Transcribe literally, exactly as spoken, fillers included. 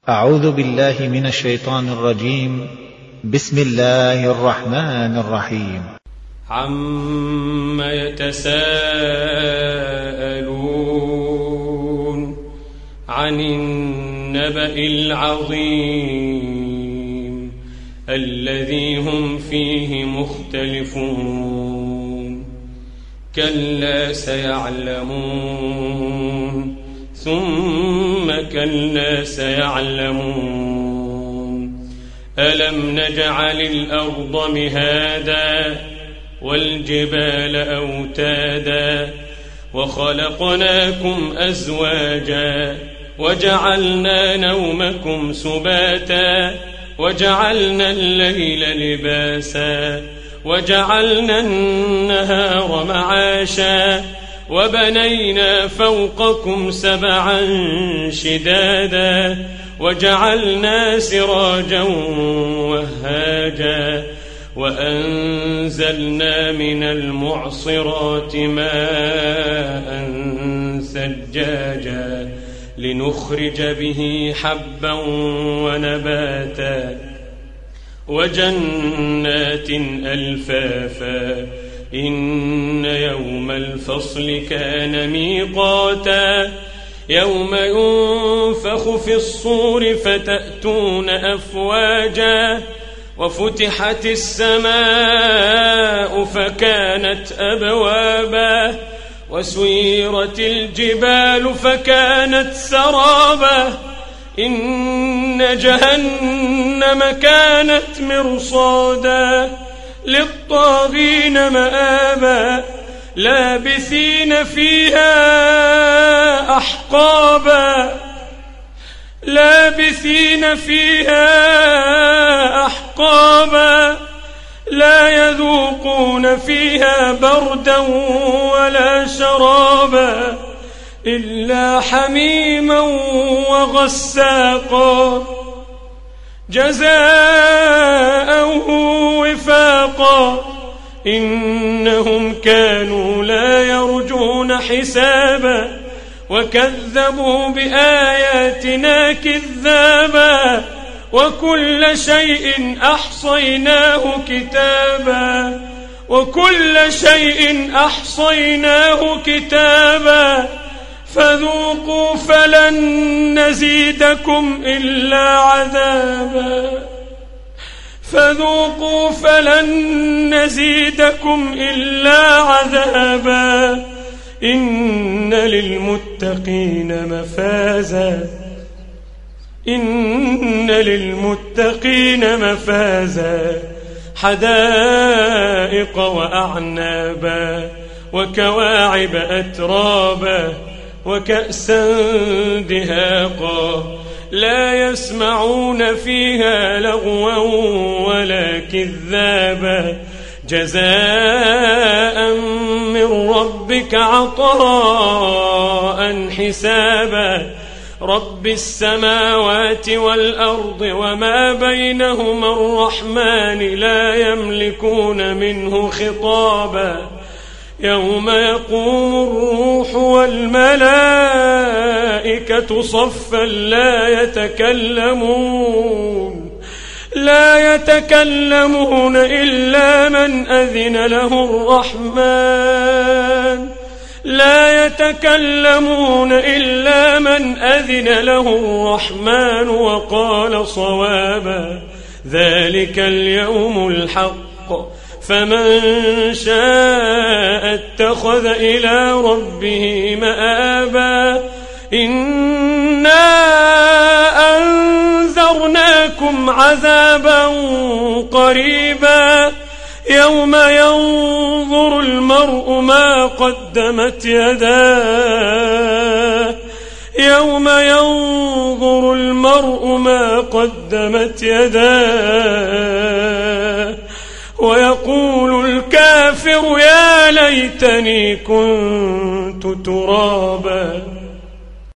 أعوذ بالله من الشيطان الرجيم. بسم الله الرحمن الرحيم. عم يتساءلون عن النبأ العظيم الذي هم فيه مختلفون كلا سيعلمون ثم كلا سيعلمون ألم نجعل الأرض مهادا والجبال أوتادا وخلقناكم أزواجا وجعلنا نومكم سباتا وجعلنا الليل لباسا وجعلنا النهار معاشا وبنينا فوقكم سبعا شدادا وجعلنا سراجا وهاجا وأنزلنا من المعصرات ماء ثجاجا لنخرج به حبا ونباتا وجنات ألفافا إن يوم الفصل كان ميقاتا يوم ينفخ في الصور فتأتون أفواجا وفتحت السماء فكانت أبوابا وسيرت الجبال فكانت سرابا إن جهنم كانت مرصادا للطاغين مآبا لابثين فيها أحقابا لابثين فيها أحقابا لا يذوقون فيها بردا ولا شرابا إلا حميما وغساقا جزاء وفاقا إنهم كانوا لا يرجون حسابا وكذبوا بآياتنا كذابا وكل شيء أحصيناه كتابا وكل شيء أحصيناه كتابا فذوقوا فلن نزيدكم إلا عذابا فذوقوا فلن نزيدكم إلا عذابا إن للمتقين مفازا إن للمتقين مفازا حدائق وأعنابا وكواعب أترابا وكأسا دهاقا لا يسمعون فيها لغوا ولا كذابا جزاء من ربك عطاء حسابا رب السماوات والأرض وما بينهما الرحمن لا يملكون منه خطابا يوم يقوم الروح والملائكة صفا لا يتكلمون لا يتكلمون إلا من أذن له الرحمن لا يتكلمون إلا من أذن له الرحمن وقال صوابا ذلك اليوم الحق فمن شاء اتخذ إلى ربه مآبا إنا أنذرناكم عذابا قريبا يوم ينظر المرء ما قدمت يداه يوم ينظر المرء ما قدمت يداه ويقول الكافر يا ليتني كنت ترابا.